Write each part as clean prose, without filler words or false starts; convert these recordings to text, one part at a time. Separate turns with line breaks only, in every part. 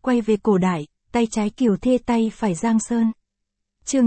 quay về cổ đại, tay trái Kiều Thê tay phải Giang Sơn. Chương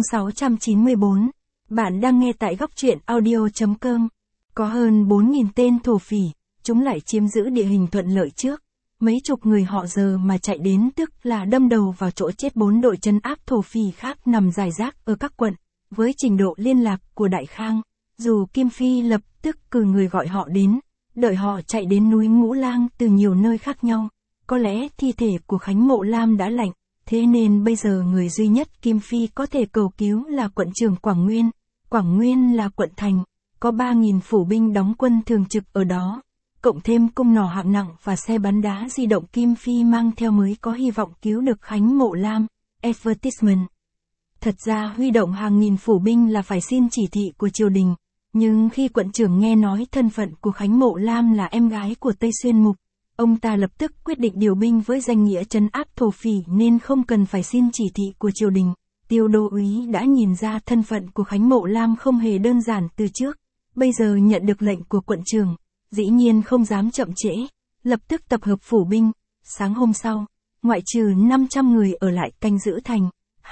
694. Bạn đang nghe tại góc truyện audio.com. Có hơn 4.000 tên thổ phỉ, chúng lại chiếm giữ địa hình thuận lợi trước. Mấy chục người họ giờ mà chạy đến tức là đâm đầu vào chỗ chết 4 đội trấn áp thổ phỉ khác nằm rải rác ở các quận. Với trình độ liên lạc của Đại Khang, dù Kim Phi lập tức cử người gọi họ đến, đợi họ chạy đến núi Ngũ Lang từ nhiều nơi khác nhau. Có lẽ thi thể của Khánh Mộ Lam đã lạnh, thế nên bây giờ người duy nhất Kim Phi có thể cầu cứu là quận trưởng Quảng Nguyên. Quảng Nguyên là quận thành, có 3.000 phủ binh đóng quân thường trực ở đó, cộng thêm cung nỏ hạng nặng và xe bắn đá di động Kim Phi mang theo mới có hy vọng cứu được Khánh Mộ Lam. Advertisement. Thật ra huy động hàng nghìn phủ binh là phải xin chỉ thị của triều đình, nhưng khi quận trưởng nghe nói thân phận của Khánh Mộ Lam là em gái của Tây Xuyên Mục, ông ta lập tức quyết định điều binh với danh nghĩa trấn áp thổ phỉ nên không cần phải xin chỉ thị của triều đình. Tiêu đô úy đã nhìn ra thân phận của Khánh Mộ Lam không hề đơn giản từ trước, bây giờ nhận được lệnh của quận trưởng, dĩ nhiên không dám chậm trễ, lập tức tập hợp phủ binh. Sáng hôm sau, ngoại trừ 500 người ở lại canh giữ thành,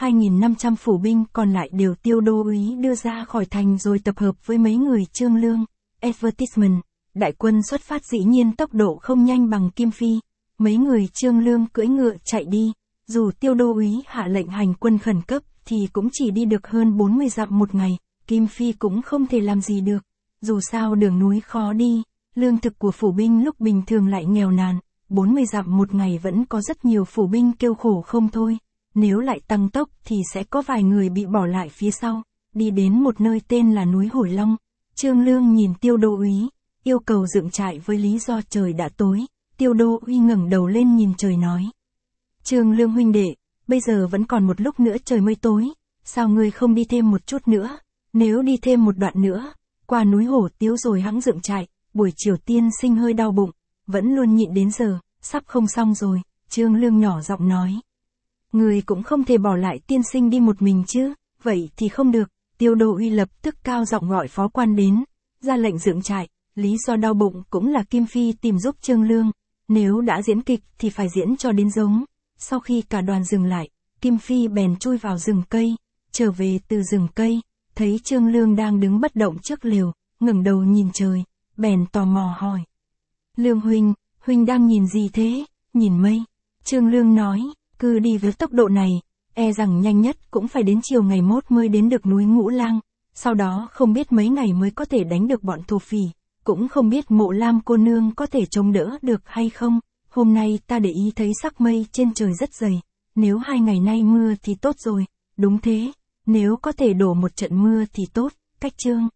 2.500 phủ binh còn lại đều tiêu đô úy đưa ra khỏi thành rồi tập hợp với mấy người Trương Lương. Advertisement. Đại quân xuất phát dĩ nhiên tốc độ không nhanh bằng Kim Phi. Mấy người Trương Lương cưỡi ngựa chạy đi, dù tiêu đô úy hạ lệnh hành quân khẩn cấp thì cũng chỉ đi được hơn 40 dặm một ngày, Kim Phi cũng không thể làm gì được. Dù sao đường núi khó đi, lương thực của phủ binh lúc bình thường lại nghèo nàn, 40 dặm một ngày vẫn có rất nhiều phủ binh kêu khổ không thôi. Nếu lại tăng tốc thì sẽ có vài người bị bỏ lại phía sau. Đi đến một nơi tên là núi Hồi Long, Trương Lương nhìn tiêu đô úy, yêu cầu dựng trại với lý do trời đã tối. Tiêu đô úy ngẩng đầu lên nhìn trời nói: Trương Lương huynh đệ, bây giờ vẫn còn một lúc nữa trời mới tối, sao ngươi không đi thêm một chút nữa? Nếu đi thêm một đoạn nữa, qua núi Hổ Tiếu rồi hẵng dựng trại. Buổi chiều tiên sinh hơi đau bụng, vẫn luôn nhịn đến giờ, sắp không xong rồi. Trương Lương nhỏ giọng nói: Người cũng không thể bỏ lại tiên sinh đi một mình chứ, vậy thì không được. Tiêu đô uy lập tức cao giọng gọi phó quan đến, ra lệnh dựng trại. Lý do đau bụng cũng là Kim Phi tìm giúp Trương Lương, nếu đã diễn kịch thì phải diễn cho đến giống. Sau khi cả đoàn dừng lại, Kim Phi bèn chui vào rừng cây, trở về từ rừng cây, thấy Trương Lương đang đứng bất động trước lều, ngẩng đầu nhìn trời, bèn tò mò hỏi: Lương huynh đang nhìn gì thế? Nhìn mây. Trương Lương nói: Cứ đi với tốc độ này, e rằng nhanh nhất cũng phải đến chiều ngày mốt mới đến được núi Ngũ Lang, sau đó không biết mấy ngày mới có thể đánh được bọn thổ phỉ, cũng không biết Mộ Lam cô nương có thể chống đỡ được hay không. Hôm nay ta để ý thấy sắc mây trên trời rất dày, nếu 2 ngày nay mưa thì tốt rồi. Đúng thế, nếu có thể đổ một trận mưa thì tốt. Cách Trương